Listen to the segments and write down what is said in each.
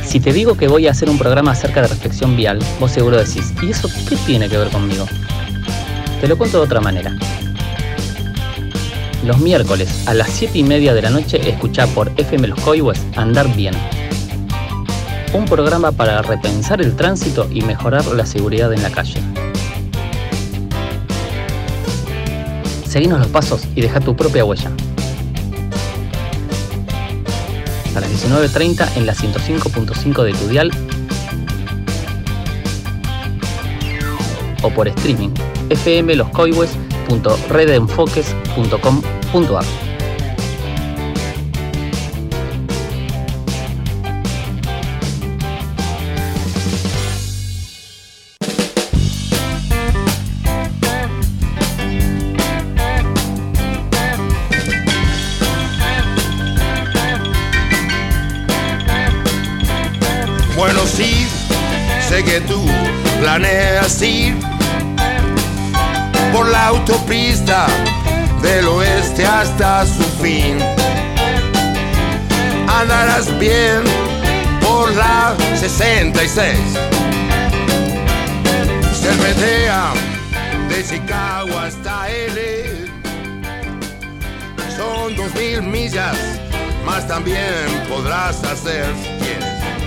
Si te digo que voy a hacer un programa acerca de reflexión vial, vos seguro decís, ¿y eso qué tiene que ver conmigo? Te lo cuento de otra manera. Los miércoles a las 7:30 de la noche escuchá por FM Los Coihues Andar Bien. Un programa para repensar el tránsito y mejorar la seguridad en la calle. Seguinos los pasos y deja tu propia huella. A las 19:30 en la 105.5 de tu dial o por streaming fmloscoihues.redenfoques.com.ar. Bueno, sí, sé que tú planeas ir por la autopista del oeste hasta su fin. Andarás bien por la 66. Cervetea de Chicago hasta L. Son 2000 millas, más también podrás hacer si quieres.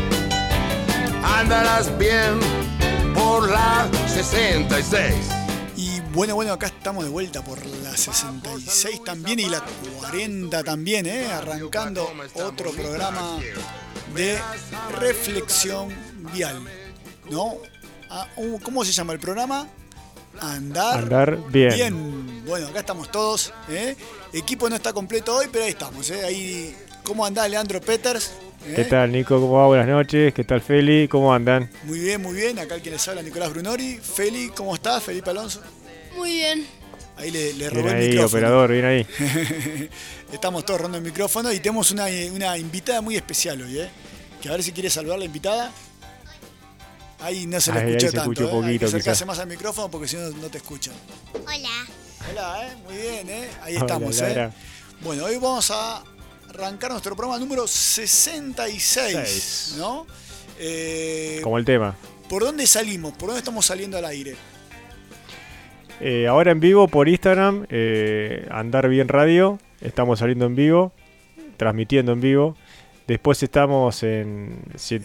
Andarás bien por la 66. Y bueno, acá estamos de vuelta por la 66 también y la 40 también, arrancando otro programa de reflexión vial, ¿no? ¿Cómo se llama el programa? Andar bien. Bueno, acá estamos todos, Equipo no está completo hoy, pero ahí estamos, Ahí, ¿cómo andás, Leandro Peters? ¿Qué tal, Nico? ¿Cómo va? Buenas noches. ¿Qué tal, Feli? ¿Cómo andan? Muy bien. Acá el que les habla, Nicolás Brunori. Feli, ¿cómo estás? Felipe Alonso. Muy bien. Ahí le bien robé ahí, el micrófono. operador, bien ahí. Estamos todos robando el micrófono y tenemos una invitada muy especial hoy, Que a ver si quiere saludar la invitada. Ahí no se le escuchó tanto, escuchó poquito, hay que acercarse quizás más al micrófono porque si no, no te escuchan. Hola. Muy bien, Ahí estamos, Hola. Bueno, hoy vamos a arrancar nuestro programa número 66, ¿no? Como el tema. ¿Por dónde salimos? ¿Por dónde estamos saliendo al aire? Ahora en vivo por Instagram, Andar Bien Radio. Estamos saliendo en vivo, transmitiendo en vivo. Después estamos en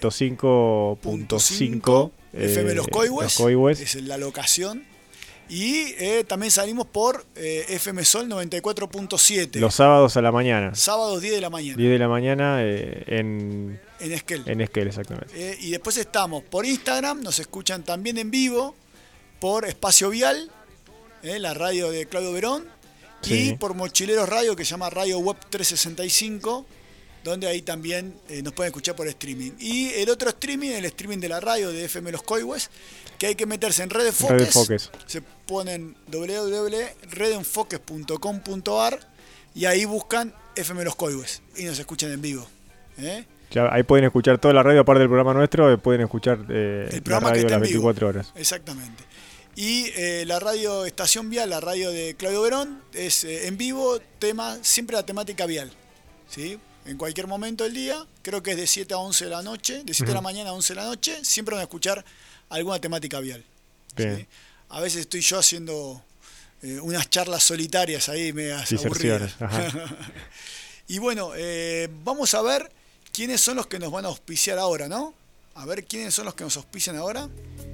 105.5 FM Los Coihues. Es la locación. Y también salimos por FM Sol 94.7. Los sábados a la mañana. Sábados 10 de la mañana. 10 de la mañana en Esquel. En Esquel, exactamente. Y después estamos por Instagram, nos escuchan también en vivo, por Espacio Vial, la radio de Claudio Verón, sí. Y por Mochileros Radio, que se llama Radio Web 365, donde ahí también nos pueden escuchar por streaming. Y el otro streaming, el streaming de la radio de FM Los Coihues, que hay que meterse en Redenfoques. Se ponen www.redenfoques.com.ar y ahí buscan FM Los Coihues y nos escuchan en vivo. Ya, ahí pueden escuchar toda la radio, aparte del programa nuestro, pueden escuchar el la radio a las 24 horas. Exactamente. Y la radio Estación Vial, la radio de Claudio Verón, es en vivo, siempre la temática vial, ¿sí? En cualquier momento del día, creo que es de 7 a 11 de la noche, de 7 de la mañana a 11 de la noche, siempre van a escuchar alguna temática vial. Bien. ¿Sí? A veces estoy yo haciendo unas charlas solitarias ahí, medias aburridas. Y bueno, vamos a ver quiénes son los que nos van a auspiciar ahora, ¿no? A ver quiénes son los que nos auspician ahora.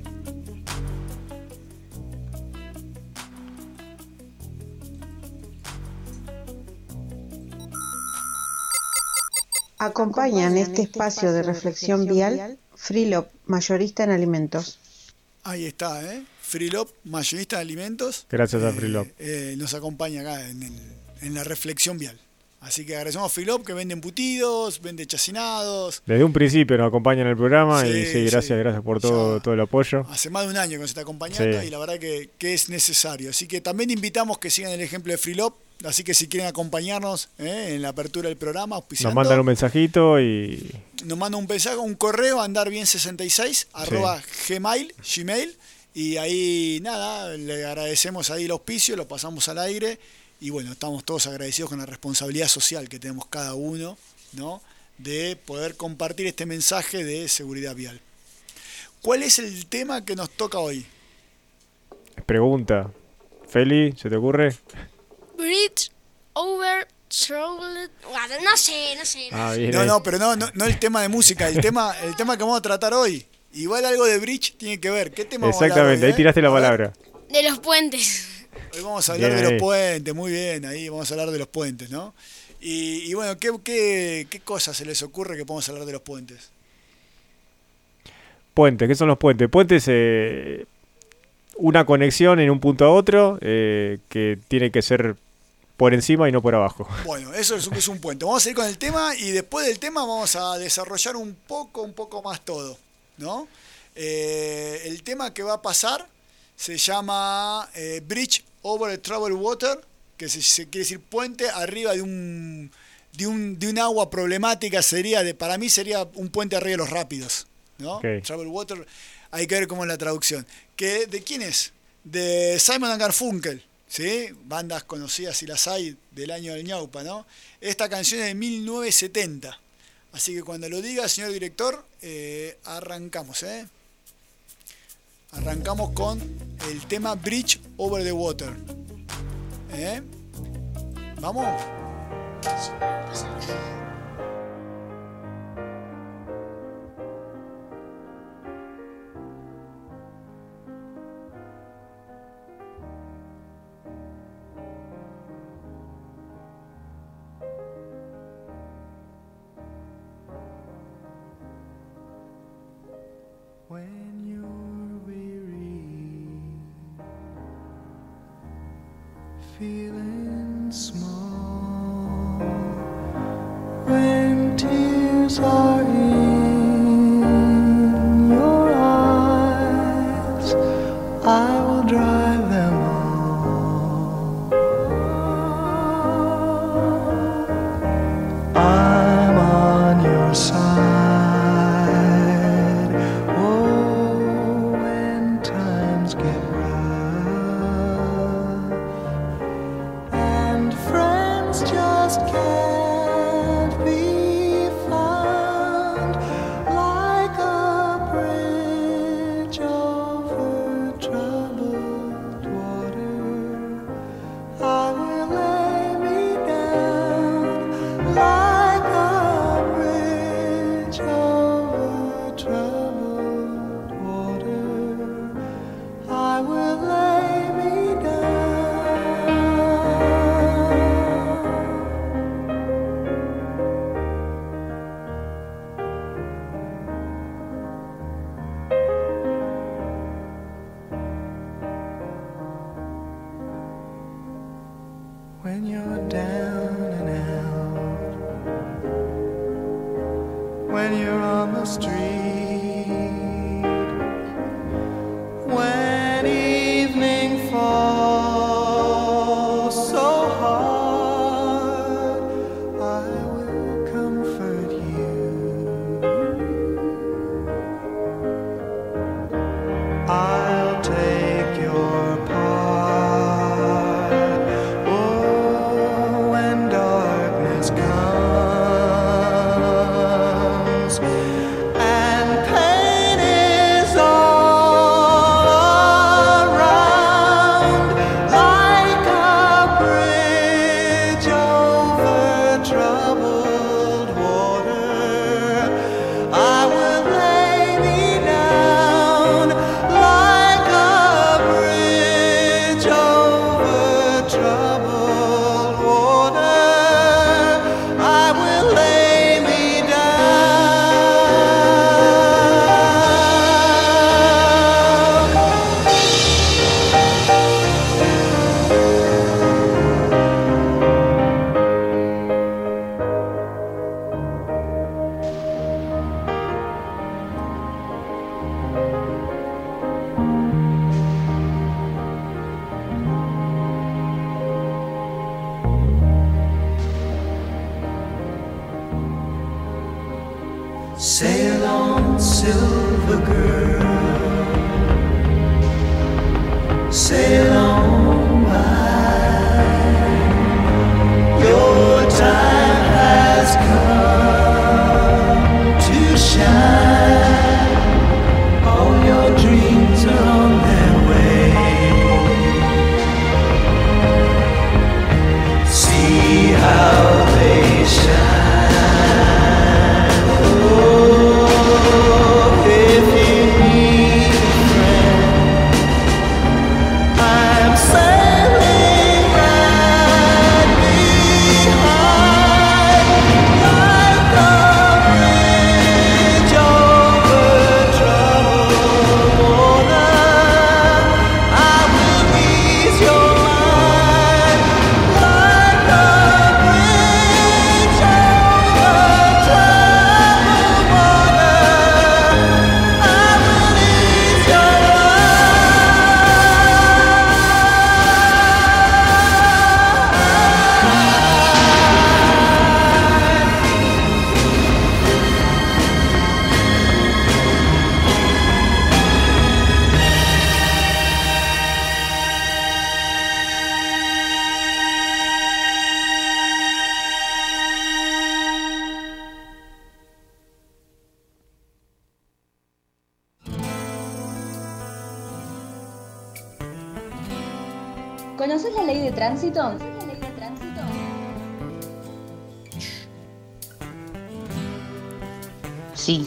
Acompañan este espacio de reflexión vial Freelop, mayorista en alimentos. Ahí está, Freelop, mayorista en alimentos. Gracias a Freelop. Nos acompaña acá en la reflexión vial. Así que agradecemos a Freelop, que vende embutidos, vende chacinados. Desde un principio nos acompaña en el programa y gracias por todo el apoyo. Hace más de un año que nos está acompañando y la verdad que es necesario. Así que también invitamos que sigan el ejemplo de Freelop. Así que si quieren acompañarnos en la apertura del programa, auspiciando, nos mandan un mensajito y... Nos mandan un mensaje, un correo, andarbien66 @gmail. Y ahí, nada, le agradecemos ahí el auspicio, lo pasamos al aire. Y bueno, estamos todos agradecidos con la responsabilidad social que tenemos cada uno, ¿no? de poder compartir este mensaje de seguridad vial. ¿Cuál es el tema que nos toca hoy? Pregunta. Feli, ¿se te ocurre? Bridge over troubled water. No sé. Bien, Pero no el tema de música, el tema que vamos a tratar hoy. Igual algo de bridge tiene que ver. ¿Qué tema vamos a hablar exactamente, hoy, ahí tiraste la palabra. De los puentes. Hoy vamos a hablar Bien de ahí. los puentes, muy bien, ahí vamos a hablar de los puentes, ¿no? Y bueno, ¿qué cosas se les ocurre que podemos hablar de los puentes? Puentes, ¿qué son los puentes? Puentes, una conexión en un punto a otro que tiene que ser por encima y no por abajo. Bueno, eso es un puente. Vamos a ir con el tema y después del tema vamos a desarrollar un poco más todo, ¿no? El tema que va a pasar se llama Bridge over Troubled Water, que se quiere decir puente arriba de un agua problemática. Para mí sería un puente arriba de los rápidos, ¿no? Okay. Troubled Water, hay que ver cómo es la traducción. ¿De quién es? De Simon & Garfunkel, ¿sí? Bandas conocidas si las hay del año del ñaupa, ¿no? Esta canción es de 1970. Así que cuando lo diga, señor director, arrancamos, Arrancamos con el tema Bridge over the Water. ¿Vamos? When you're weary, feeling small, when tears are in your eyes, I will dry them all. I'm on your side. When you're down and out, when you're on the street, when evening falls so hard, I will comfort you. I'll take your part. Sail on, silver girl, sail on by. Your time has come. to shine. All your dreams are on their way. See how they shine. Oh, if you need a friend, I'm sailing right behind, like a bridge over troubled water. I will ease your mind, like a bridge over troubled water. I will ease your ¿Conoces la ley de tránsito? Sí,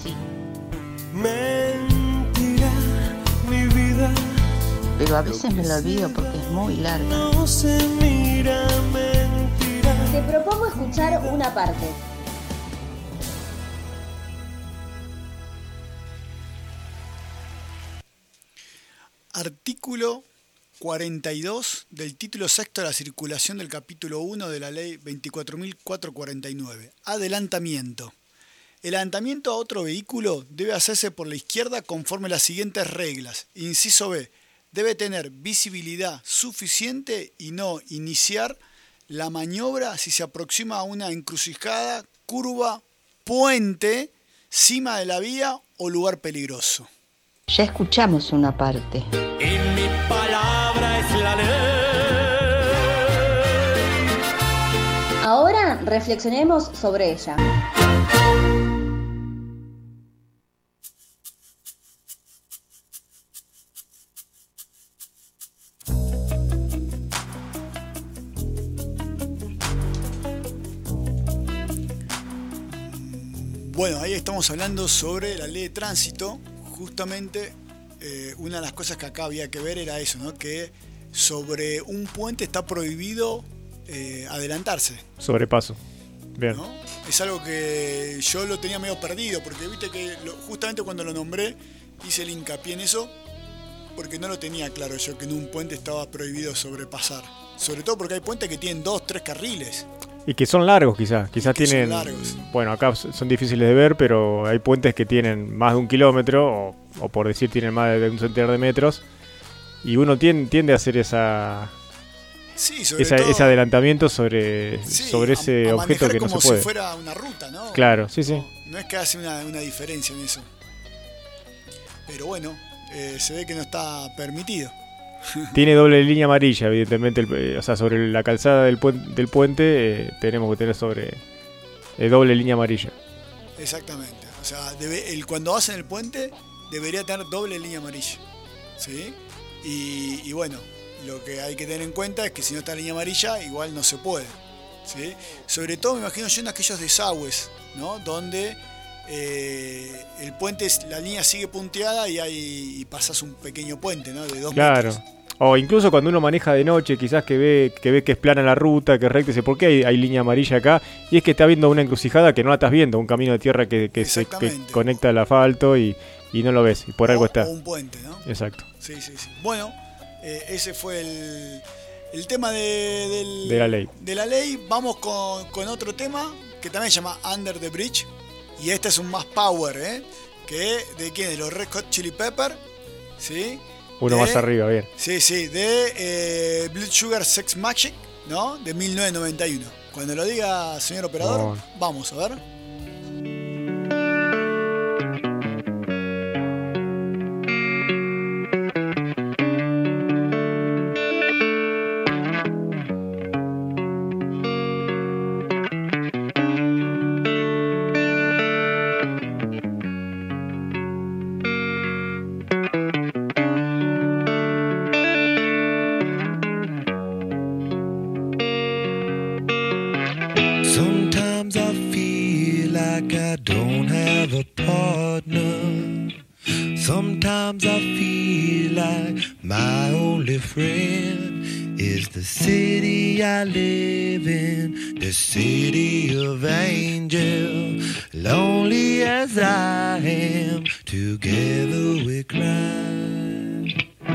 mentira, mi vida pero a veces me lo olvido porque es muy larga. no se mira, mentira. Te propongo escuchar una parte. Artículo 42 del título sexto de la circulación del capítulo 1 de la ley 24.449. Adelantamiento. El adelantamiento a otro vehículo debe hacerse por la izquierda conforme las siguientes reglas. Inciso B. Debe tener visibilidad suficiente y no iniciar la maniobra si se aproxima a una encrucijada, curva, puente, cima de la vía o lugar peligroso. Ya escuchamos una parte. Y mi palabra es la ley. Ahora reflexionemos sobre ella. Bueno, ahí estamos hablando sobre la ley de tránsito. Justamente una de las cosas que acá había que ver era eso, ¿no? Que sobre un puente está prohibido adelantarse. Sobrepaso. Bien. ¿No? Es algo que yo lo tenía medio perdido, porque viste que justamente cuando lo nombré hice el hincapié en eso, porque no lo tenía claro yo que en un puente estaba prohibido sobrepasar. Sobre todo porque hay puentes que tienen 2, 3 carriles. Y que son largos quizás tienen, largos. bueno, acá son difíciles de ver, pero hay puentes que tienen más de 1 kilómetro, o por decir tienen más de un centenar de metros, y uno tiende a hacer ese adelantamiento sobre ese objeto que no se puede. Como si fuera una ruta, ¿no? Claro, sí. No es que hace una diferencia en eso. Pero bueno, se ve que no está permitido. Tiene doble línea amarilla, evidentemente, o sea, sobre la calzada del puente tenemos que tener sobre doble línea amarilla. Exactamente. O sea, cuando vas en el puente debería tener doble línea amarilla. ¿Sí? Y bueno, lo que hay que tener en cuenta es que si no está la línea amarilla, igual no se puede. ¿Sí? Sobre todo me imagino yo en aquellos desagües, ¿no? Donde el puente, la línea sigue punteada y pasas un pequeño puente, ¿no? De 2 claro. metros. O incluso cuando uno maneja de noche, quizás que ve que es plana la ruta, que es recta, dice, ¿por qué hay línea amarilla acá? Y es que está viendo una encrucijada que no la estás viendo, un camino de tierra que conecta al asfalto y no lo ves, y por algo está. O un puente, ¿no? Exacto. Sí. Bueno, ese fue el tema de la ley. De la ley. Vamos con otro tema que también se llama Under the Bridge. Y este es un más power, que ¿de quién? De los Red Hot Chili Pepper, ¿sí? Uno más arriba, bien. Sí, de Blood Sugar Sex Magic, ¿no? De 1991. Cuando lo diga, señor operador, vamos a ver. like I don't have a partner. Sometimes I feel like my only friend is the city I live in, the city of angels. Lonely as I am, together we cry.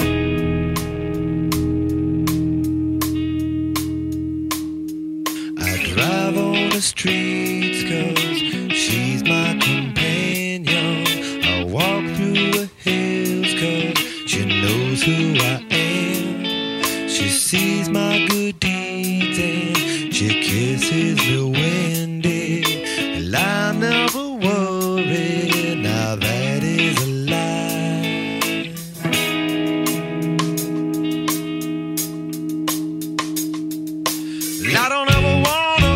I drive on the streets 'cause she's my companion. I walk through the hills 'cause she knows who I am. She sees my good deeds and she kisses me when day. And I never worry, now that is a lie. I don't ever wanna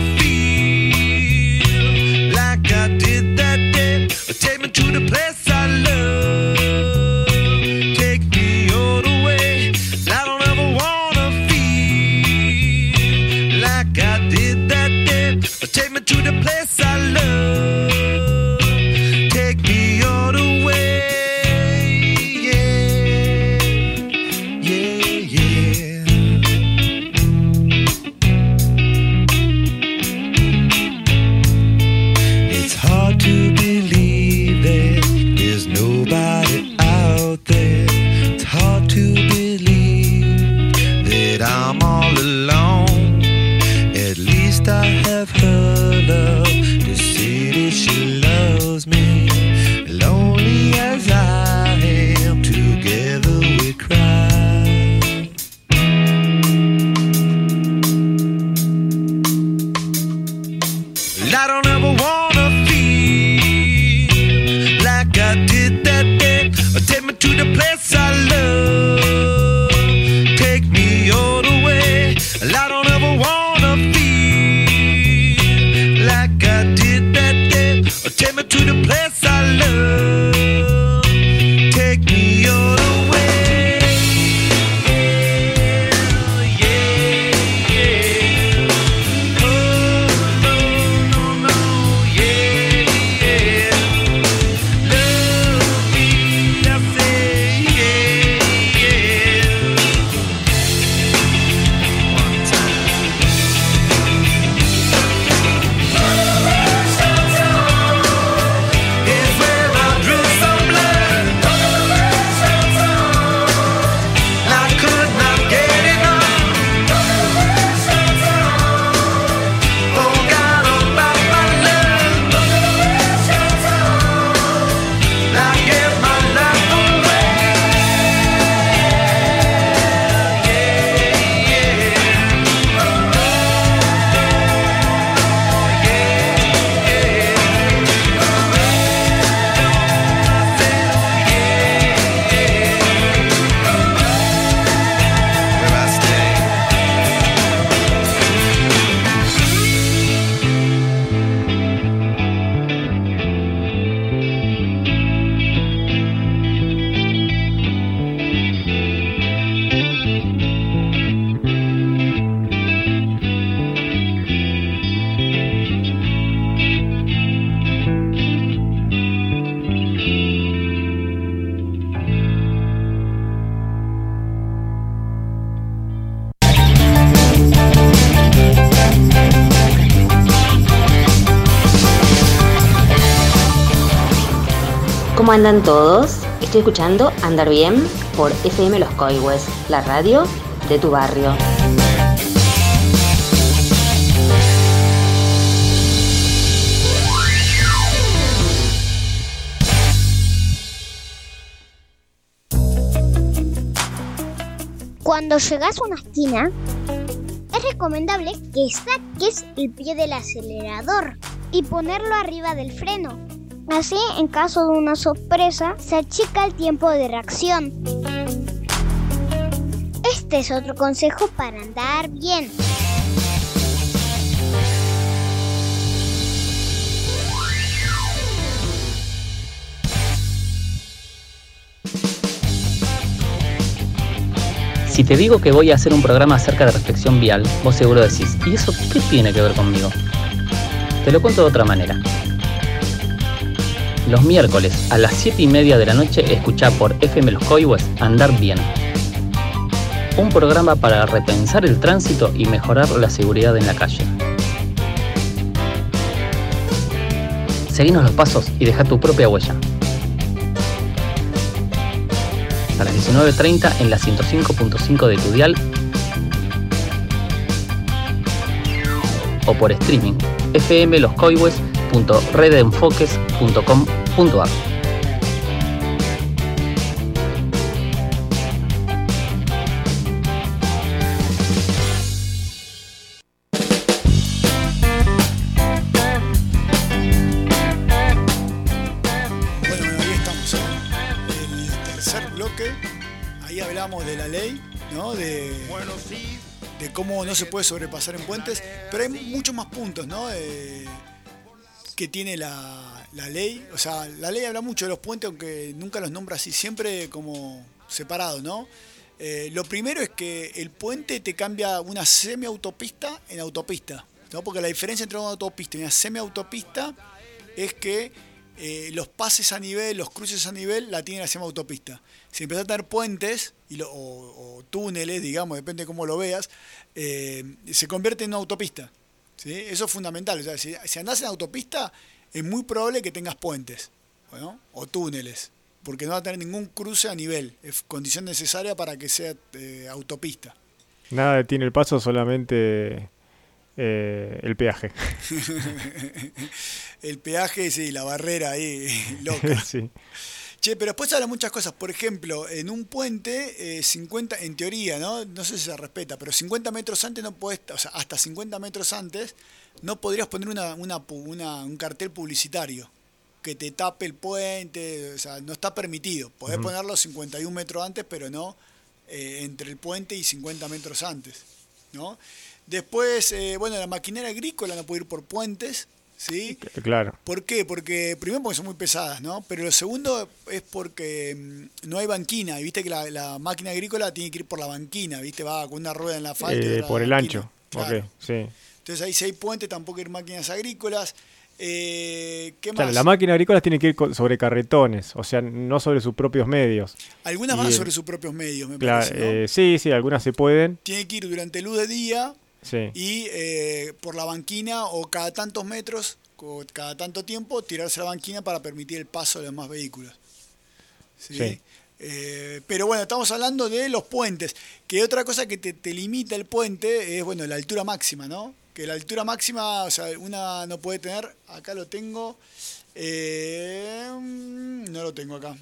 feel like I did that day. Take me to the place I love. Take me all the way. I don't ever wanna feel like I did that day. Take me to the place I love. Take me all the way. Yeah, yeah, yeah. It's hard to believe that there's nobody out there. It's hard to believe that I'm all alone. At least I have her love to see that she loves me. Lonely as I am, together we cry. I don't ever wanna feel like I did that day. Take me to the place I love. Take me all the way. I don't ever wanna feel like I did that day. Take me to the place I love. Take me all the way. Yeah, yeah. Oh, no, no, no. Yeah, yeah. Love me, I say, yeah, yeah. One time. It's where I drew some blood. I could not get enough. Forgot about my love. I gave my life away. Where I stay. ¿Cómo andan todos? Estoy escuchando Andar Bien por FM Los Coihues, la radio de tu barrio. Cuando llegas a una esquina, es recomendable que saques el pie del acelerador y ponerlo arriba del freno. Así, en caso de una sorpresa, se achica el tiempo de reacción. Este es otro consejo para andar bien. Si te digo que voy a hacer un programa acerca de reflexión vial, vos seguro decís, ¿y eso qué tiene que ver conmigo? Te lo cuento de otra manera. Los miércoles a las 7:30 de la noche escuchá por FM Los Coihues Andar Bien. Un programa para repensar el tránsito y mejorar la seguridad en la calle. Seguinos los pasos y deja tu propia huella. A las 19:30 en la 105.5 de tu dial o por streaming fmloscoihues.redenfoques.com.ar. De la ley, ¿no? De cómo no se puede sobrepasar en puentes, pero hay muchos más puntos, ¿no? Que tiene la ley. O sea, la ley habla mucho de los puentes, aunque nunca los nombra así, siempre como separados, ¿no? Lo primero es que el puente te cambia una semiautopista en autopista, ¿no? Porque la diferencia entre una autopista y una semiautopista es que los pases a nivel, los cruces a nivel la tienen la semiautopista. Si empezás a tener puentes o túneles, digamos, depende de cómo lo veas, se convierte en una autopista, ¿sí? Eso es fundamental. O sea, si andás en autopista, es muy probable que tengas puentes, ¿no? O túneles, porque no va a tener ningún cruce a nivel. Es condición necesaria para que sea autopista. Nada detiene el paso, solamente el peaje. El peaje, sí, la barrera ahí, loca. Sí. Che, pero después habla muchas cosas. Por ejemplo, en un puente, 50, en teoría, no sé si se respeta, pero 50 metros antes no podés, o sea, hasta 50 metros antes no podrías poner un cartel publicitario que te tape el puente, o sea, no está permitido. Podés ponerlo 51 metros antes, pero no entre el puente y 50 metros antes, ¿no? Después, la maquinaria agrícola no puede ir por puentes, ¿sí? Claro. ¿Por qué? Porque primero porque son muy pesadas, ¿no? Pero lo segundo es porque no hay banquina, y viste que la máquina agrícola tiene que ir por la banquina, viste, va con una rueda en la falda. Por el ancho, claro. Ok, sí. Entonces ahí si hay puente tampoco hay máquinas agrícolas. ¿Qué más? Claro, la máquina agrícola tiene que ir sobre carretones, o sea, no sobre sus propios medios. Algunas van sobre sus propios medios, me claro, parece, ¿no? Sí, algunas se pueden. Tiene que ir durante luz de día. Sí. Y por la banquina o cada tantos metros, cada tanto tiempo, tirarse la banquina para permitir el paso de los demás vehículos. ¿Sí? Pero bueno, estamos hablando de los puentes, que otra cosa que te limita el puente es, la altura máxima, ¿no? Que la altura máxima, o sea, una no puede tener, acá lo tengo, no lo tengo acá.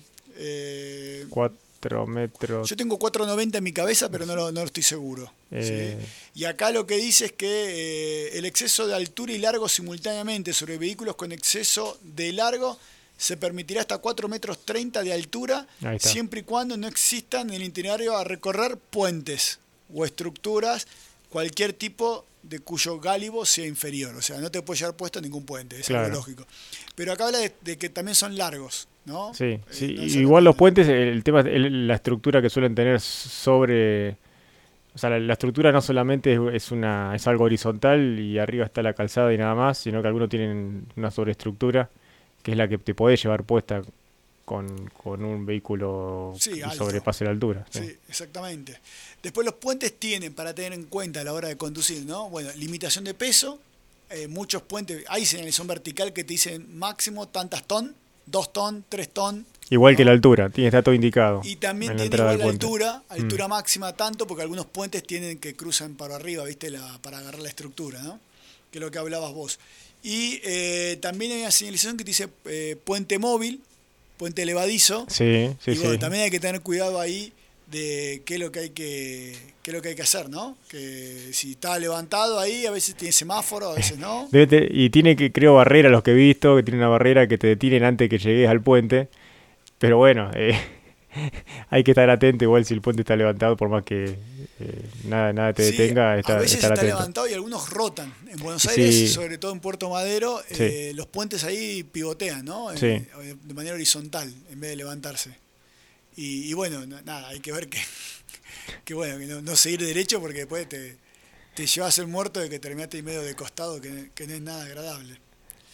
4 metros. Yo tengo 4,90 en mi cabeza, pero no lo estoy seguro. ¿Sí? Y acá lo que dice es que el exceso de altura y largo simultáneamente sobre vehículos con exceso de largo se permitirá hasta 4,30 metros de altura, siempre y cuando no existan en el itinerario a recorrer puentes o estructuras, cualquier tipo de cuyo gálibo sea inferior. O sea, no te puede llevar puesto ningún puente, es algo lógico. Pero acá habla de que también son largos, ¿no? Sí. Igual los puentes, el tema es la estructura que suelen tener sobre... O sea, la estructura no solamente es algo horizontal y arriba está la calzada y nada más, sino que algunos tienen una sobreestructura que es la que te podés llevar puesta con un vehículo que sobrepase la altura. Sí, exactamente. Después los puentes tienen, para tener en cuenta a la hora de conducir, ¿no? Limitación de peso. Muchos puentes, hay señalización vertical que te dicen máximo tantas ton, 2 ton, 3 ton. Igual, ¿no? Que la altura, está todo indicado. Y también tiene igual la altura máxima tanto, porque algunos puentes tienen que cruzan para arriba, ¿viste? Para agarrar la estructura, ¿no? Que es lo que hablabas vos. Y también hay una señalización que te dice puente móvil, puente elevadizo. Sí. También hay que tener cuidado ahí de qué es lo que hay que hacer, ¿no? Que si está levantado ahí, a veces tiene semáforo, a veces no. Y tiene creo barrera, los que he visto, que tiene una barrera que te detienen antes que llegues al puente. Pero bueno, hay que estar atento, igual si el puente está levantado, por más que nada te detenga, a veces estar está atento. Levantado y algunos rotan. En Buenos Aires, sobre todo en Puerto Madero, los puentes ahí pivotean, ¿no? De manera horizontal, en vez de levantarse. Y hay que ver que no seguir derecho, porque después te llevas el muerto de que terminaste ahí medio de costado, que no es nada agradable.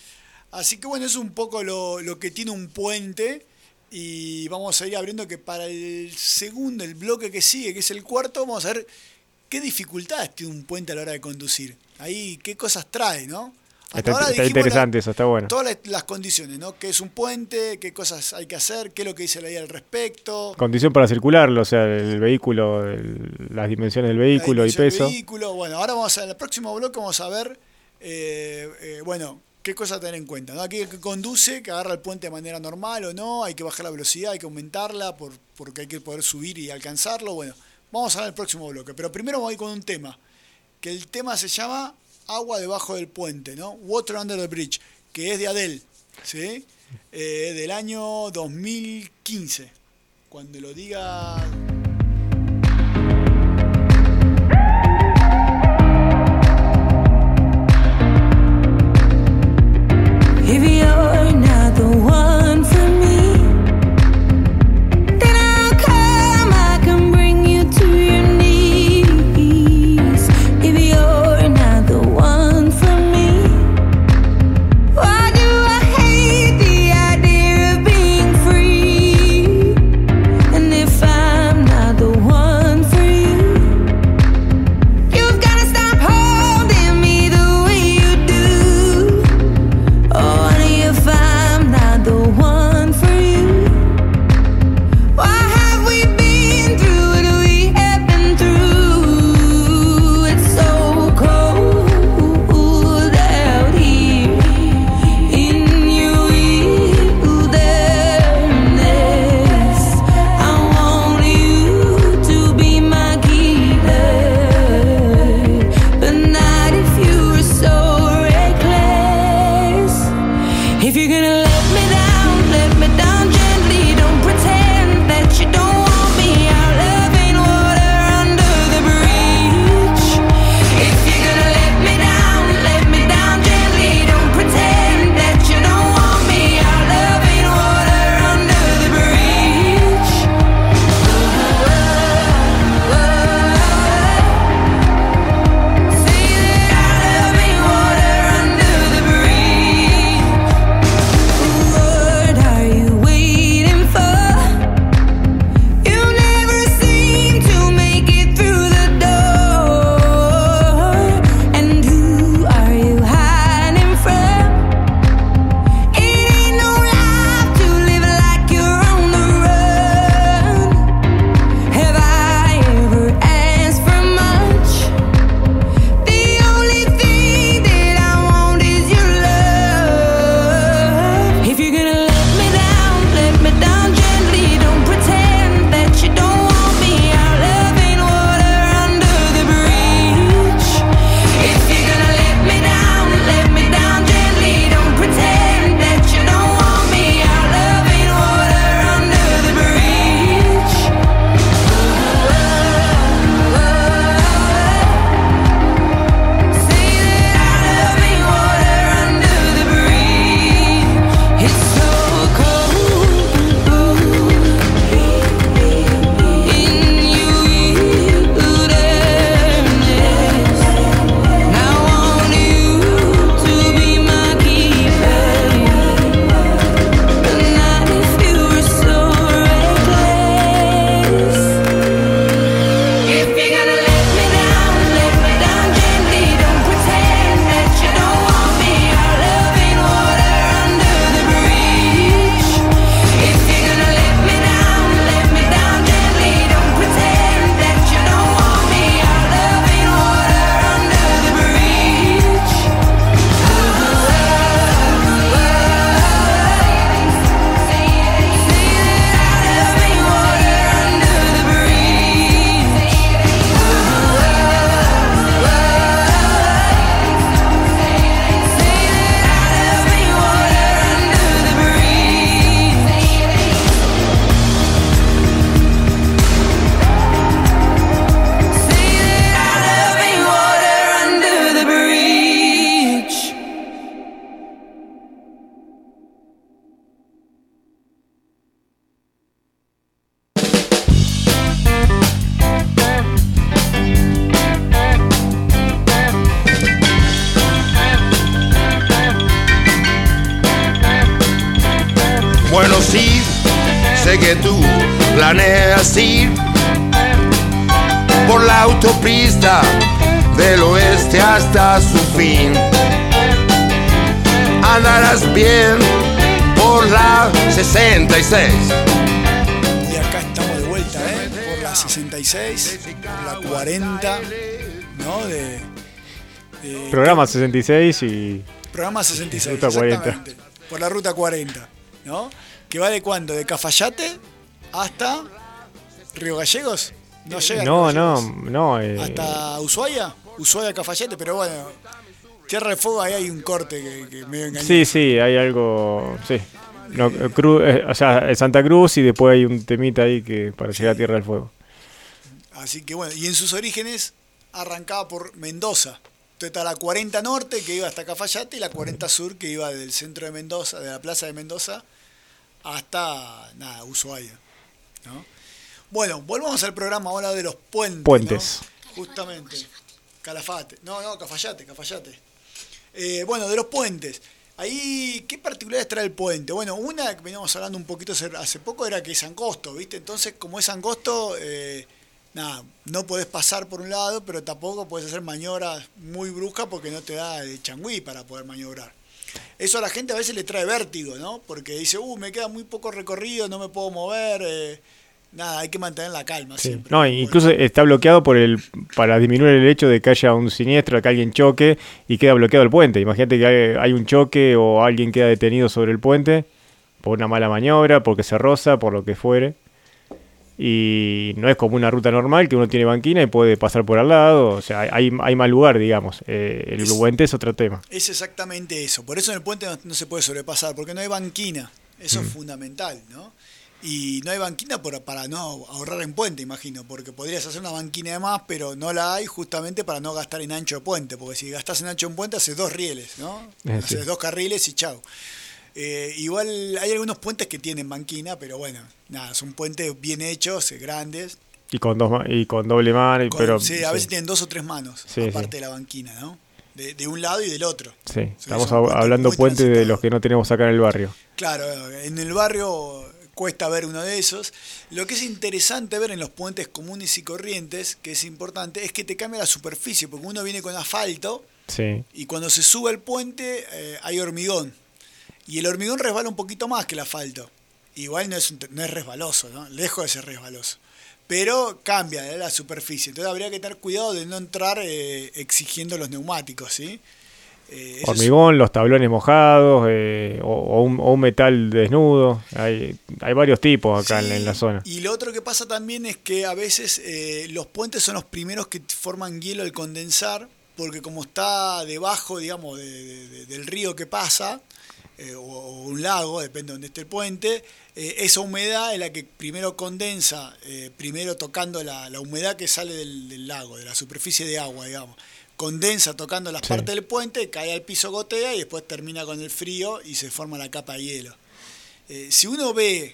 Así que bueno, es un poco lo que tiene un puente. Y vamos a ir abriendo que para el bloque que sigue, que es el cuarto, vamos a ver qué dificultades tiene un puente a la hora de conducir. Ahí, qué cosas trae, ¿no? Está interesante eso, está bueno. Todas las condiciones, ¿no? ¿Qué es un puente? ¿Qué cosas hay que hacer? ¿Qué es lo que dice la ley al respecto? Condición para circularlo, o sea, el vehículo, las dimensiones del vehículo y peso. Bueno, ahora en el próximo bloque vamos a ver, qué cosas tener en cuenta, ¿no? Aquí el que conduce, que agarra el puente de manera normal o no, hay que bajar la velocidad, hay que aumentarla porque hay que poder subir y alcanzarlo. Bueno, vamos a ver el próximo bloque, pero primero vamos a ir con un tema, que el tema se llama Agua debajo del puente, ¿no? Water Under the Bridge, que es de Adele, ¿sí? Del año 2015. Cuando lo diga... If you're not the one for me, then I'll come, I can bring you to your knees. If you're not the one for me, why do I hate the idea of being free? And if I'm not the one for you, you've gotta stop holding me the way you do. Oh, if I'm not the one for you, why have we been through what we have been through? It's so cold out here in your wilderness. I want you to be my killer, but not if you were so reckless. If you're gonna let me down gently. Don't pretend that you don't want me out loving water under the bridge. If you're gonna let me down gently. Don't pretend that you don't want me out loving water under the bridge. Say that I'm loving water under the bridge. Bueno, sí, sé que tú planeas ir por la autopista del oeste hasta su fin. Andarás bien por la 66. Y acá estamos de vuelta, por la 66, por la 40, ¿no? Programa 66 y... Programa 66, Ruta 40. exactamente. Por la ruta 40, ¿no? ¿Que va de cuándo? ¿De Cafayate hasta Río Gallegos? No llega. No. ¿Hasta Ushuaia? Ushuaia, Cafayate, pero bueno. Tierra del Fuego, ahí hay un corte que medio engañoso. Sí, hay algo... Sí. No, o sea, Santa Cruz y después hay un temita ahí que para llegar a Tierra del Fuego. Así que bueno, y en sus orígenes arrancaba por Mendoza. Entonces está la 40 Norte que iba hasta Cafayate y la 40 Sur que iba del centro de Mendoza, de la plaza de Mendoza, hasta Ushuaia, ¿no? Bueno, volvamos al programa ahora de los puentes. ¿No? Justamente. Calafate. No, Cafayate. Bueno, de los puentes. Ahí, ¿qué particularidades trae el puente? Bueno, una que veníamos hablando un poquito hace poco era que es angosto, ¿viste? Entonces, como es angosto, no podés pasar por un lado, pero tampoco podés hacer maniobras muy bruscas porque no te da el changüí para poder maniobrar. Eso a la gente a veces le trae vértigo, ¿no? Porque dice, me queda muy poco recorrido, no me puedo mover. Hay que mantener la calma siempre. No, incluso está bloqueado para disminuir el hecho de que haya un siniestro, que alguien choque y queda bloqueado el puente. Imagínate que hay un choque o alguien queda detenido sobre el puente por una mala maniobra, porque se roza, por lo que fuere. Y no es como una ruta normal que uno tiene banquina y puede pasar por al lado. O sea, hay más lugar, digamos. El puente es otro tema. Es exactamente eso. Por eso en el puente no se puede sobrepasar, porque no hay banquina. Eso es fundamental, ¿no? Y no hay banquina para no ahorrar en puente, imagino, porque podrías hacer una banquina de más, pero no la hay justamente para no gastar en ancho de puente, porque si gastás en ancho en puente haces 2 rieles, ¿no? Haces 2 carriles y chau. Igual hay algunos puentes que tienen banquina, pero bueno, son puentes bien hechos, grandes. Y con doble mano. Sí, a veces tienen 2 o 3 manos, aparte de la banquina, ¿no? De un lado y del otro. Sí, estamos hablando puentes de los que no tenemos acá en el barrio. Claro, en el barrio cuesta ver uno de esos. Lo que es interesante ver en los puentes comunes y corrientes, que es importante, es que te cambia la superficie, porque uno viene con asfalto y cuando se sube al puente hay hormigón. Y el hormigón resbala un poquito más que el asfalto. Igual no es resbaloso, ¿no? Lejos de ser resbaloso. Pero cambia la superficie. Entonces habría que tener cuidado de no entrar exigiendo los neumáticos, ¿sí? Hormigón, los tablones mojados o un metal desnudo. Hay varios tipos acá en la zona. Y lo otro que pasa también es que a veces los puentes son los primeros que forman hielo al condensar, porque como está debajo, digamos, del río que pasa, o un lago, depende de donde esté el puente, esa humedad es la que primero condensa, primero tocando la humedad que sale del lago, de la superficie de agua, digamos. Condensa tocando las partes del puente, cae al piso, gotea y después termina con el frío y se forma la capa de hielo. Si uno ve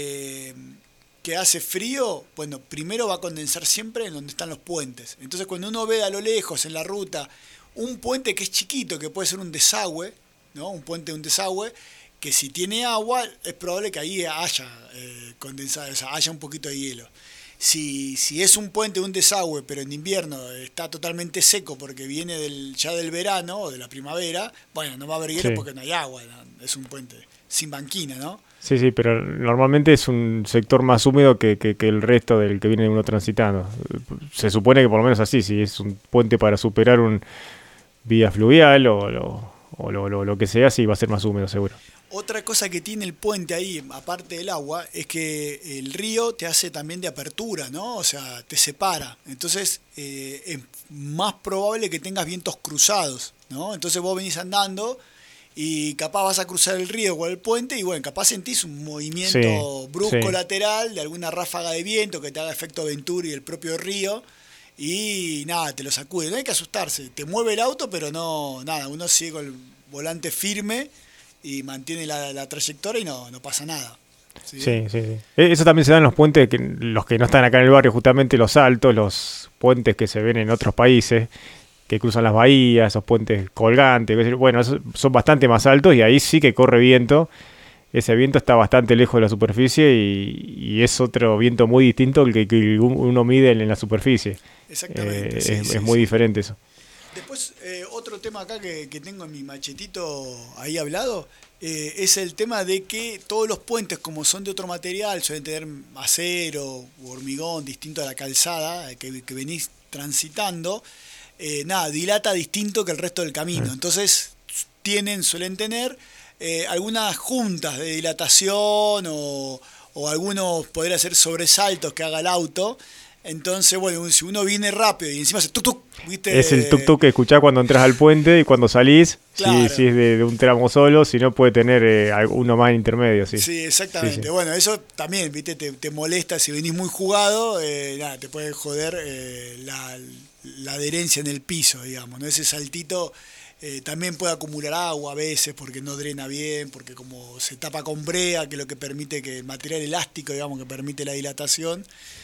que hace frío, bueno, primero va a condensar siempre en donde están los puentes. Entonces cuando uno ve a lo lejos en la ruta un puente que es chiquito, que puede ser un desagüe, ¿no? Un puente de un desagüe, que si tiene agua es probable que ahí haya condensado, o sea, haya un poquito de hielo. Si es un puente de un desagüe, pero en invierno está totalmente seco porque viene ya del verano o de la primavera, bueno, no va a haber hielo porque no hay agua, ¿no? Es un puente sin banquina, ¿no? Sí, pero normalmente es un sector más húmedo que el resto del que viene uno transitando. Se supone que por lo menos así, si es un puente para superar un vía fluvial o lo que sea, sí va a ser más húmedo seguro. Otra cosa que tiene el puente ahí, aparte del agua, es que el río te hace también de apertura, ¿no? O sea, te separa. Entonces es más probable que tengas vientos cruzados, ¿no? Entonces vos venís andando y capaz vas a cruzar el río o el puente y bueno, capaz sentís un movimiento brusco lateral de alguna ráfaga de viento que te haga efecto Venturi y el propio río. Y nada, te lo sacude. No hay que asustarse. Te mueve el auto, pero no, nada, uno sigue con el volante firme y mantiene la trayectoria y no pasa nada. ¿Sí? Eso también se da en los puentes, los que no están acá en el barrio, justamente los altos, los puentes que se ven en otros países, que cruzan las bahías, esos puentes colgantes. Bueno, esos son bastante más altos y ahí sí que corre viento. ese viento está bastante lejos de la superficie y es otro viento muy distinto al que uno mide en la superficie. Exactamente. Es muy diferente eso. Después, otro tema acá que tengo en mi machetito ahí hablado, es el tema de que todos los puentes, como son de otro material, suelen tener acero u hormigón distinto a la calzada que venís transitando, dilata distinto que el resto del camino. Entonces, suelen tener algunas juntas de dilatación o algunos poder hacer sobresaltos que haga el auto. Entonces, bueno, si uno viene rápido y encima hace tuk-tuk, ¿viste? Es el tuk-tuk que escuchás cuando entras al puente y cuando salís, claro. si es de un tramo solo, si no puede tener uno más intermedio. Sí, exactamente. Sí. Bueno, eso también, ¿viste? Te molesta si venís muy jugado, te puede joder la adherencia en el piso, digamos, ¿no? Ese saltito también puede acumular agua a veces porque no drena bien, porque como se tapa con brea, que es lo que permite que el material elástico, digamos, que permite la dilatación,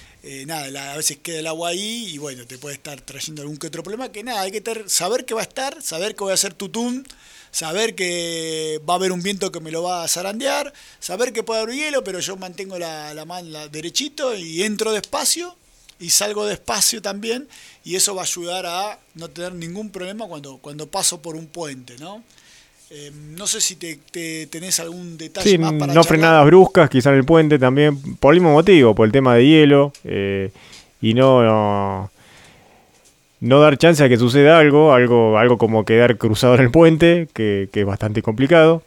a veces queda el agua ahí y bueno, te puede estar trayendo algún que otro problema, que hay que saber que va a estar, saber que voy a hacer tutún, saber que va a haber un viento que me lo va a zarandear, saber que puede haber hielo, pero yo mantengo la mano derechito y entro despacio y salgo despacio también, y eso va a ayudar a no tener ningún problema cuando paso por un puente, ¿no? No sé si tenés algún detalle más para no charlar. Frenadas bruscas, quizá en el puente también, por el mismo motivo, por el tema de hielo, y no dar chance a que suceda algo como quedar cruzado en el puente, que es bastante complicado.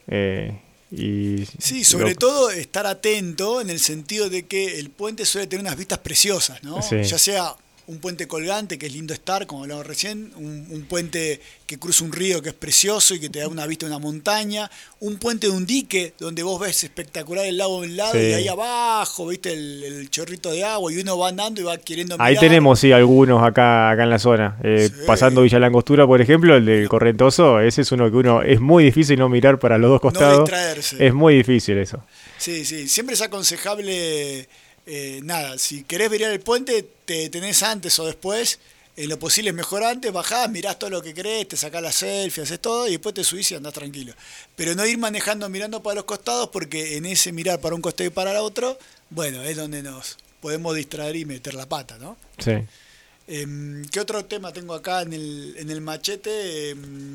Sí, sobre todo estar atento en el sentido de que el puente suele tener unas vistas preciosas, ¿no? Sí. Ya sea un puente colgante, que es lindo estar, como hablamos recién, un puente que cruza un río que es precioso y que te da una vista de una montaña, un puente de un dique donde vos ves espectacular el lago de un lado, sí. Y ahí abajo, viste el chorrito de agua y uno va andando y va queriendo mirar. Ahí tenemos, algunos acá en la zona. Sí. Pasando Villa Langostura, por ejemplo, el del Correntoso, ese es uno que es muy difícil no mirar para los dos costados. No distraerse. Es muy difícil eso. Sí, siempre es aconsejable... si querés mirar el puente, te tenés antes o después, en lo posible es mejor antes, bajás, mirás todo lo que querés, te sacás la selfie, haces todo y después te subís y andás tranquilo. Pero no ir manejando mirando para los costados, porque en ese mirar para un costado y para el otro, bueno, es donde nos podemos distraer y meter la pata, ¿no? Sí. ¿Qué otro tema tengo acá en el machete?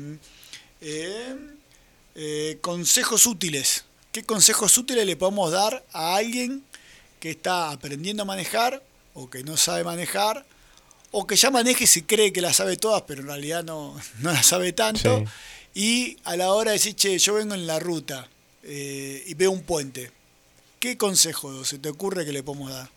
Consejos útiles. ¿Qué consejos útiles le podemos dar a alguien que está aprendiendo a manejar o que no sabe manejar o que ya maneje y se cree que las sabe todas pero en realidad no las sabe tanto? Sí. Y a la hora de decir, che, yo vengo en la ruta y veo un puente, ¿qué consejo se te ocurre que le podemos dar?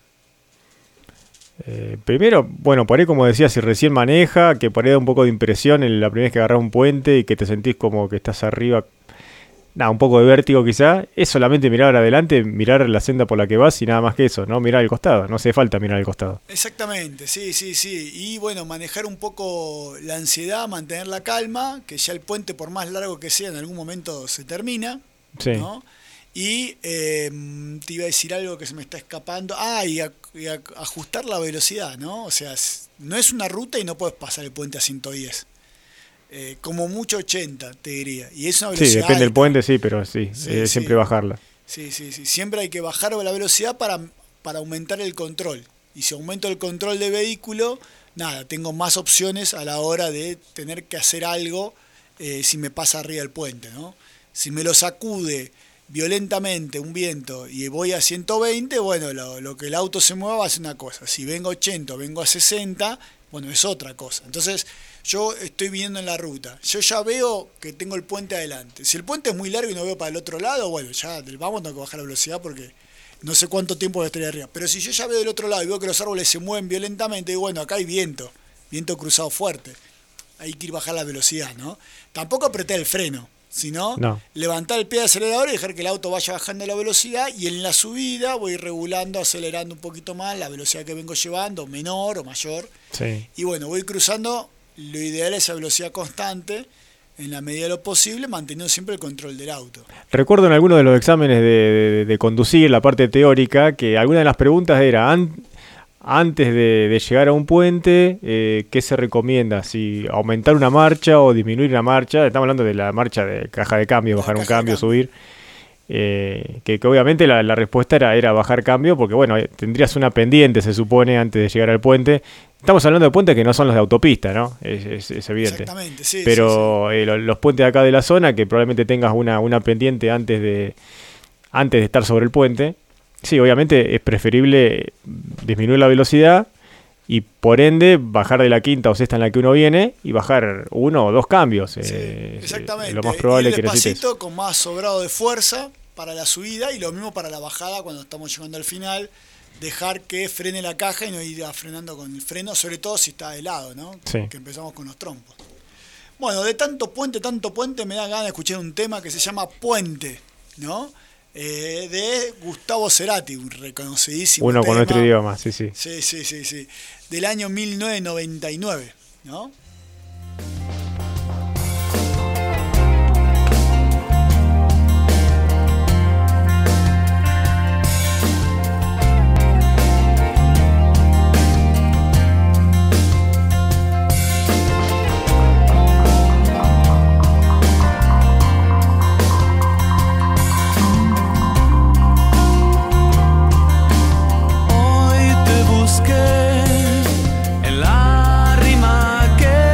Primero, bueno, por ahí como decía, si recién maneja, que por ahí da un poco de impresión en la primera vez que agarrás un puente y que te sentís como que estás arriba, un poco de vértigo quizá, es solamente mirar adelante, mirar la senda por la que vas y nada más que eso, no mirar el costado, no hace falta mirar el costado. Exactamente, sí. Y bueno, manejar un poco la ansiedad, mantener la calma, que ya el puente, por más largo que sea, en algún momento se termina, sí. ¿No? Y te iba a decir algo que se me está escapando, y ajustar la velocidad, ¿no? O sea, no es una ruta y no puedes pasar el puente a 110. Como mucho 80, te diría. Y es una velocidad. Sí, depende alta. Del puente, sí, pero siempre bajarla. Sí. Siempre hay que bajar la velocidad para aumentar el control. Y si aumento el control de vehículo, tengo más opciones a la hora de tener que hacer algo si me pasa arriba del puente, ¿no? Si me lo sacude violentamente un viento y voy a 120, bueno, lo que el auto se mueva va a ser una cosa. Si vengo a 80 o vengo a 60, bueno, es otra cosa. Entonces, yo estoy viniendo en la ruta. Yo ya veo que tengo el puente adelante. Si el puente es muy largo y no veo para el otro lado, bueno, ya tengo que bajar la velocidad porque no sé cuánto tiempo voy a estar arriba. Pero si yo ya veo del otro lado y veo que los árboles se mueven violentamente, digo, bueno, acá hay viento cruzado fuerte. Hay que ir a bajar la velocidad, ¿no? Tampoco apretar el freno, sino levantar el pie de acelerador y dejar que el auto vaya bajando la velocidad, y en la subida voy regulando, acelerando un poquito más la velocidad que vengo llevando, menor o mayor. Sí. Y bueno, voy cruzando. Lo ideal es a velocidad constante, en la medida de lo posible, manteniendo siempre el control del auto. Recuerdo en algunos de los exámenes de conducir, la parte teórica, que alguna de las preguntas era, antes de llegar a un puente, ¿qué se recomienda? Si aumentar una marcha o disminuir una marcha. Estamos hablando de la marcha de caja de cambio, bajar un cambio, subir. Que obviamente la respuesta era bajar cambio, porque bueno, tendrías una pendiente, se supone, antes de llegar al puente. Estamos hablando de puentes que no son los de autopista, ¿no? Es evidente. Exactamente, sí. Pero sí. Los puentes de acá de la zona, que probablemente tengas una pendiente antes de estar sobre el puente, sí, obviamente es preferible disminuir la velocidad y por ende bajar de la quinta o sexta en la que uno viene y bajar 1 o 2 cambios. Sí, exactamente. Lo más probable que necesites. Con más sobrado de fuerza para la subida y lo mismo para la bajada cuando estamos llegando al final. Dejar que frene la caja y no ir frenando con el freno, sobre todo si está de lado, ¿no? Sí. Que empezamos con los trompos. Bueno, de tanto puente, me da ganas de escuchar un tema que se llama Puente, ¿no? De Gustavo Cerati, un reconocidísimo Uno tema. con nuestro idioma, sí. Sí. Del año 1999, ¿no? En la rima que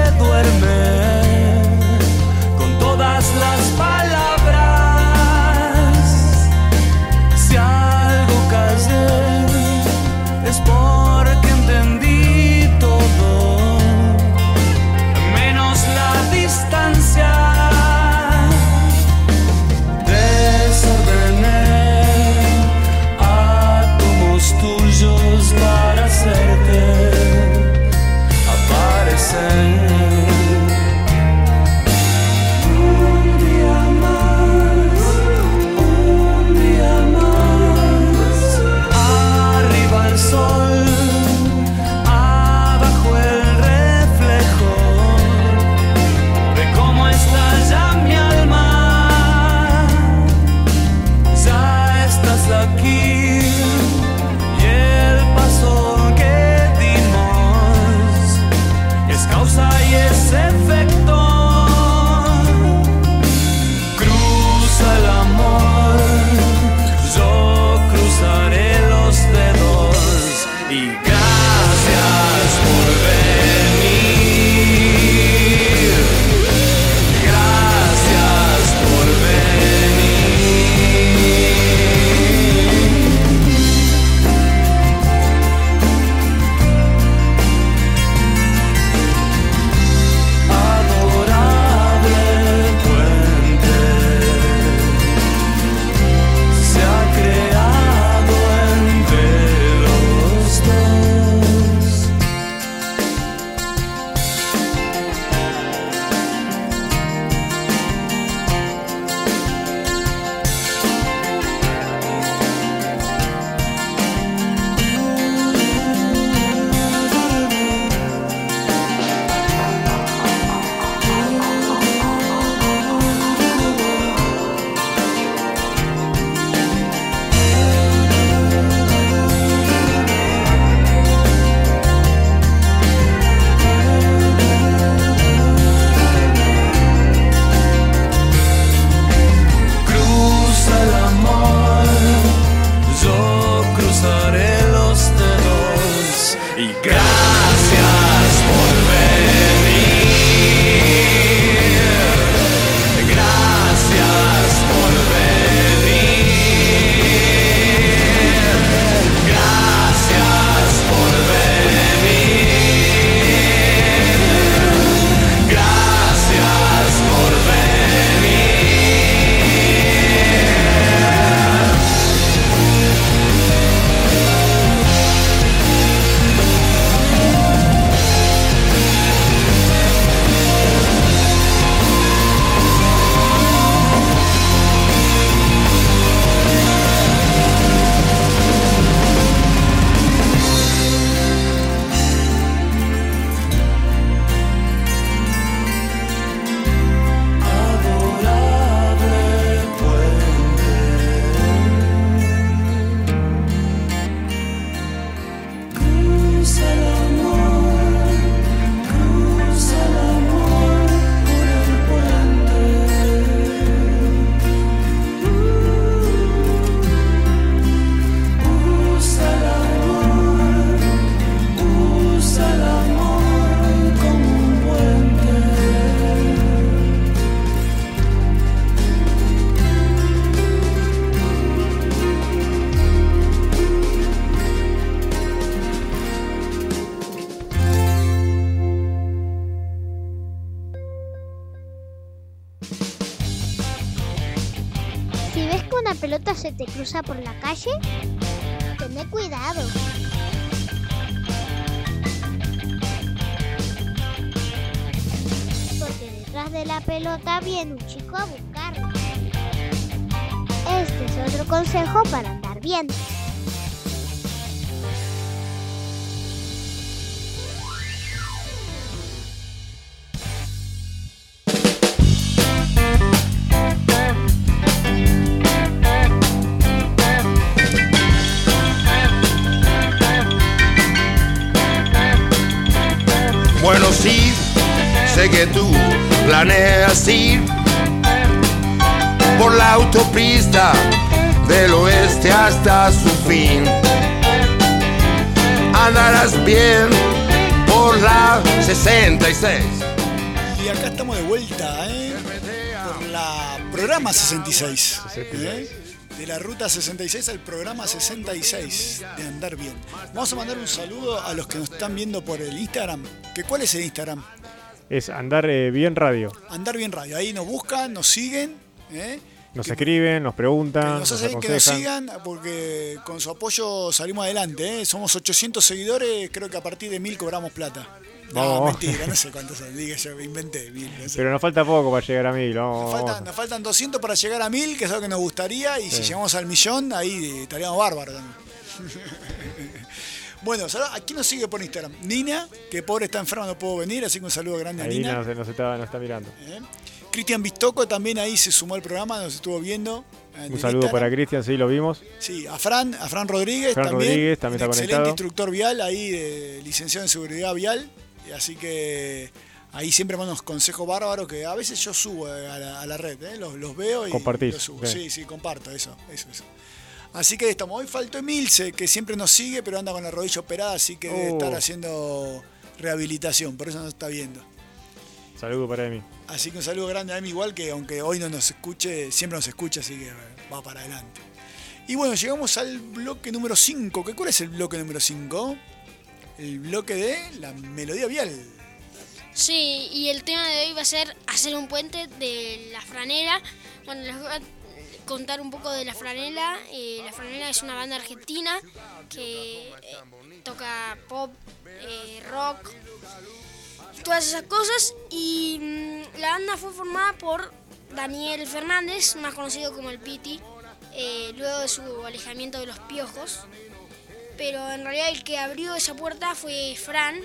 se te cruza por la calle, tené cuidado. Porque detrás de la pelota viene un chico a buscarla. Este es otro consejo para andar bien. Bueno, sí, sé que tú planeas ir por la autopista del oeste hasta su fin. Andarás bien por la 66. Y acá estamos de vuelta, por la programa 66. De la ruta 66 al programa 66 de Andar Bien. Vamos a mandar un saludo a los que nos están viendo por el Instagram. ¿Cuál es el Instagram? Es Andar Bien Radio. Andar Bien Radio. Ahí nos buscan, nos siguen. Nos escriben, nos preguntan, nos hacen que nos sigan, porque con su apoyo salimos adelante. Somos 800 seguidores, creo que a partir de 1000 cobramos plata. No, mentira, no sé cuántos son. Diga, yo inventé 1000. No sé. Pero nos falta poco para llegar a 1000. Nos faltan 200 para llegar a 1000, que es lo que nos gustaría. Y si llegamos al 1.000.000, ahí estaríamos bárbaros también. Bueno, ¿a quién nos sigue por Instagram? Nina, que pobre está enferma, no puedo venir, así que un saludo grande a Nina. Ahí nos está mirando. Cristian Bistoco también ahí se sumó al programa, nos estuvo viendo. Un saludo para Cristian, sí, lo vimos. Sí, a Fran Rodríguez también. Rodríguez está conectado. Excelente instructor vial, ahí licenciado en seguridad vial. Así que ahí siempre mando unos consejos bárbaros que a veces yo subo a la red, los veo y compartís, los subo. Sí, comparto, eso. Así que estamos. Hoy faltó Emilce, que siempre nos sigue, pero anda con la rodilla operada, así que debe estar haciendo rehabilitación, por eso no está viendo. Saludo para Emi. Así que un saludo grande a Emi, igual que aunque hoy no nos escuche, siempre nos escucha, así que va para adelante. Y bueno, llegamos al bloque número 5. ¿Cuál es el bloque número 5? El bloque de la melodía vial. Sí, y el tema de hoy va a ser hacer un puente de la franela. Bueno, les voy a contar un poco de la franela. La franela es una banda argentina que toca pop, rock, todas esas cosas. Y la banda fue formada por Daniel Fernández, más conocido como el Piti, luego de su alejamiento de los Piojos. Pero en realidad el que abrió esa puerta fue Fran,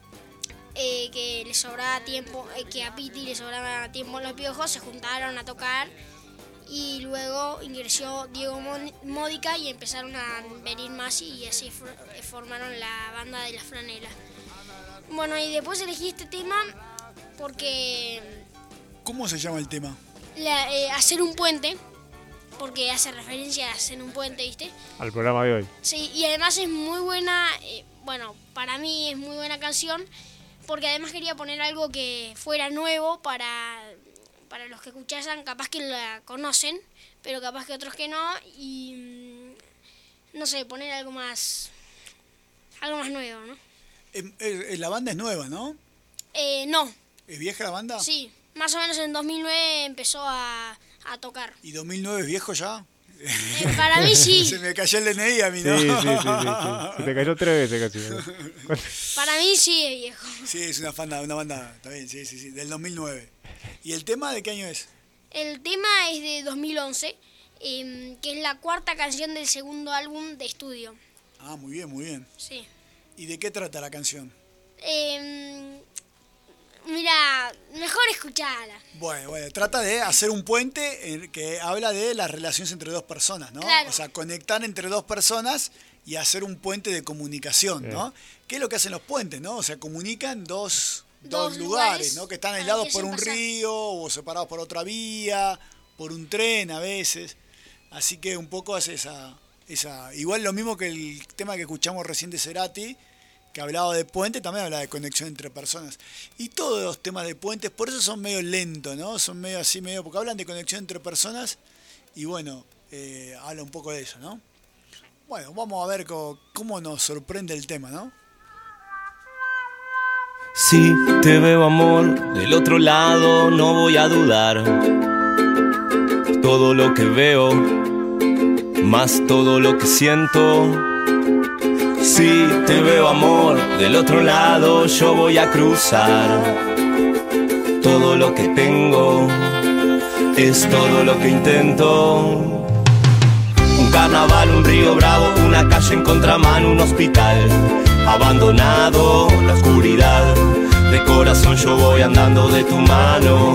que le sobraba tiempo, que a Piti le sobraba tiempo en los Piojos, se juntaron a tocar y luego ingresó Diego Módica y empezaron a venir más y así formaron la banda de la franela. Bueno, y después elegí este tema porque... ¿Cómo se llama el tema? Hacer un puente. Porque hace referencia a hacer un puente, ¿viste? Al programa de hoy. Sí, y además es muy buena, bueno, para mí es muy buena canción, porque además quería poner algo que fuera nuevo para los que escucharan, capaz que la conocen, pero capaz que otros que no, y no sé, poner algo más nuevo, ¿no? La banda es nueva, ¿no? No. ¿Es vieja la banda? Sí, más o menos en 2009 empezó a tocar. ¿Y 2009 es viejo ya? Para mí sí. Se me cayó el DNI a mí, ¿no? Sí. Se te cayó 3 veces casi. Para mí sí es viejo. Sí, es una banda, está bien, sí, del 2009. ¿Y el tema de qué año es? El tema es de 2011, que es la cuarta canción del segundo álbum de estudio. Ah, muy bien. Sí. ¿Y de qué trata la canción? Mira, mejor escuchala. Bueno, trata de hacer un puente que habla de las relaciones entre dos personas, ¿no? Claro. O sea, conectar entre dos personas y hacer un puente de comunicación, ¿no? ¿Qué es lo que hacen los puentes, no? O sea, comunican dos lugares, ¿no? Que están aislados por un río o separados por otra vía, por un tren a veces. Así que un poco hace esa... Igual lo mismo que el tema que escuchamos recién de Cerati, que hablaba de puente, también hablaba de conexión entre personas. Y todos los temas de puentes, por eso son medio lentos, ¿no? Son medio así, porque hablan de conexión entre personas y bueno, habla un poco de eso, ¿no? Bueno, vamos a ver cómo nos sorprende el tema, ¿no? Si te veo, amor, del otro lado, no voy a dudar. Todo lo que veo más todo lo que siento. Si te veo amor del otro lado, yo voy a cruzar. Todo lo que tengo es todo lo que intento. Un carnaval, un río bravo, una calle en contramano, un hospital abandonado, la oscuridad. De corazón yo voy andando de tu mano.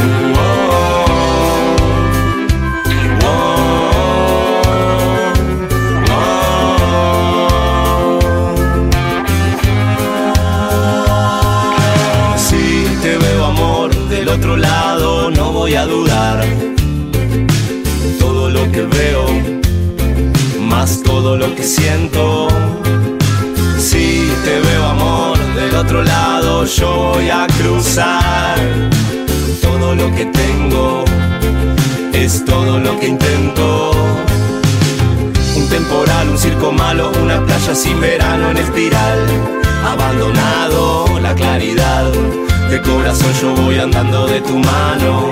Si te veo amor del otro lado, no voy a dudar. Todo lo que veo, más todo lo que siento. Si te veo amor del otro lado, yo voy a cruzar. Todo lo que tengo es todo lo que intento. Un temporal, un circo malo, una playa sin verano en espiral. Abandonado, la claridad. De corazón yo voy andando de tu mano.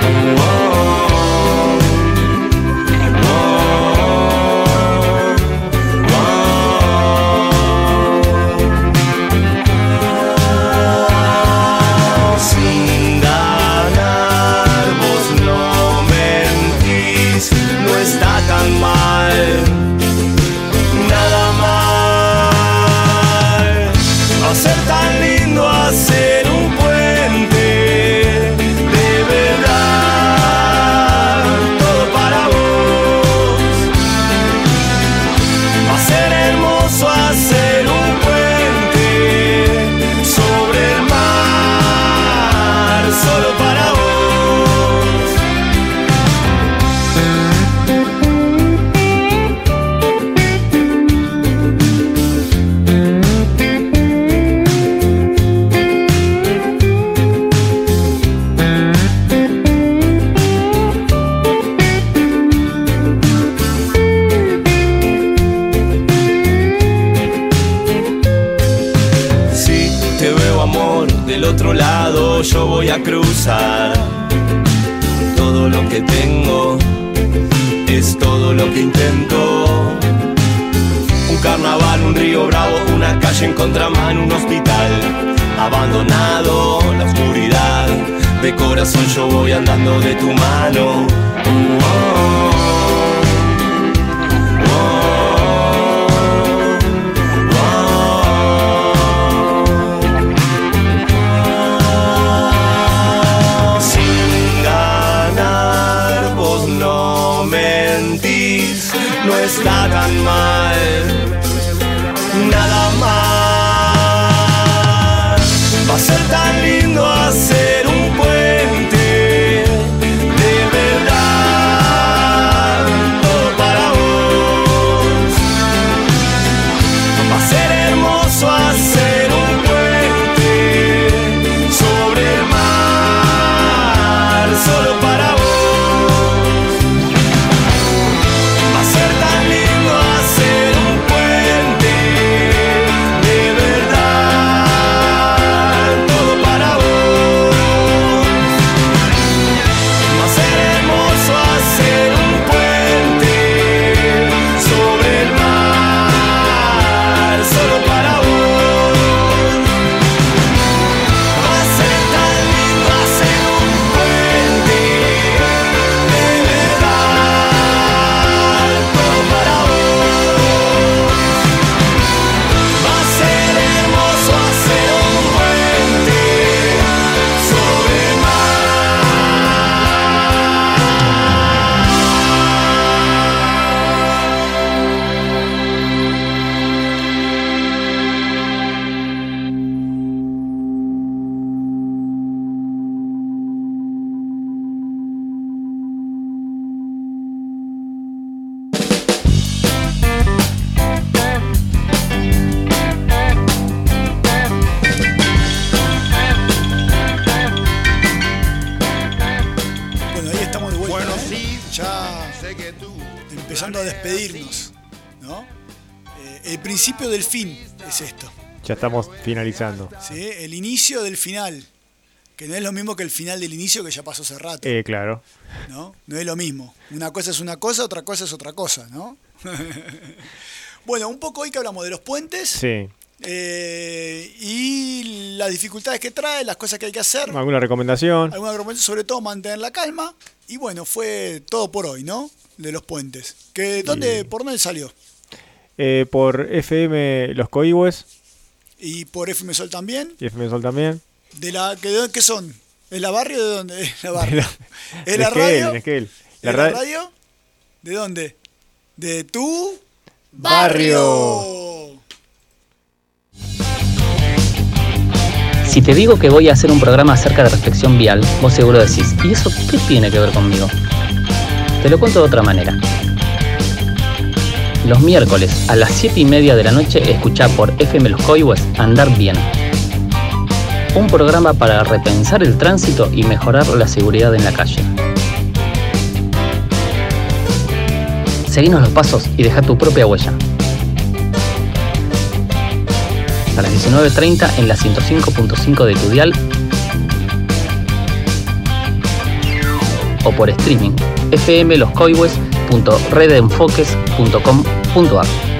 Sin ganar, vos no mentís, no está tan mal, nada mal. Va a ser tan lindo hacer un puente, de verdad, todo para vos. Va a ser hermoso hacer un puente sobre el mar, solo para vos. Si te veo amor del otro lado, yo voy a cruzar. Todo lo que tengo es todo lo que intento. Un carnaval, un río bravo, una calle en contramano, un hospital abandonado, la oscuridad. De corazón yo voy andando de tu mano. Sin ganar, vos no mentís, no está tan mal, nada más. Va a ser tan lindo hacer un puente, de verdad, todo para vos. Va a ser hermoso hacer un puente sobre el mar, solo para vos. Va a ser tan lindo hacer un puente, de verdad, todo para vos. Va a ser hermoso hacer un puente sobre el mar, solo para vos. Va a ser tan lindo hacer un puente, de verdad, todo para vos. Va a ser hermoso hacer un puente sobre el Bueno, ahí estamos de vuelta. Ya empezando a despedirnos, ¿no? El principio del fin es esto. Ya estamos finalizando. ¿Sí? El inicio del final. Que no es lo mismo que el final del inicio, que ya pasó hace rato. Claro. ¿No? No es lo mismo. Una cosa es una cosa, otra cosa es otra cosa, ¿no? Bueno, un poco hoy que hablamos de los puentes. Sí. Y las dificultades que trae, las cosas que hay que hacer. ¿Alguna recomendación? Sobre todo mantener la calma. Y bueno, fue todo por hoy, ¿no? De los puentes. ¿Por dónde salió? Por FM Los Coihues. ¿Y por FM Sol también? Y FM Sol también. ¿Qué son? ¿Es la barrio de dónde? ¿Es la barrio? ¿Es la radio? ¿Es la radio? ¿De dónde? De tu barrio. Si te digo que voy a hacer un programa acerca de reflexión vial, vos seguro decís, ¿y eso qué tiene que ver conmigo? Te lo cuento de otra manera. Los miércoles a las 7:30 de la noche escuchá por FM Los Coihues Andar Bien. Un programa para repensar el tránsito y mejorar la seguridad en la calle. Seguinos los pasos y deja tu propia huella. A las 19:30 en la 105.5 de tu dial o por streaming fmloscoihues.redenfoques.com.ar.